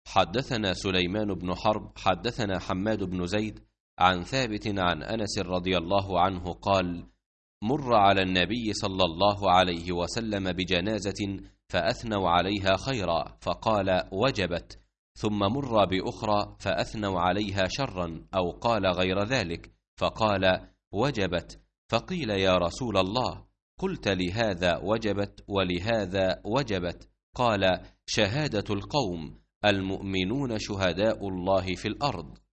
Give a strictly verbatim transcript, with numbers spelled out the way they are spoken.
حدثنا سليمان بن حرب حدثنا حماد بن زيد عن ثابت عن أنس رضي الله عنه قال: مر على النبي صلى الله عليه وسلم بجنازة فأثنوا عليها خيرا فقال: وجبت، ثم مر بأخرى فأثنوا عليها شرا أو قال غير ذلك فقال: وجبت، فقيل: يا رسول الله، قلت لهذا وجبت ولهذا وجبت؟ قال: شهادة القوم، المؤمنون شهداء الله في الأرض.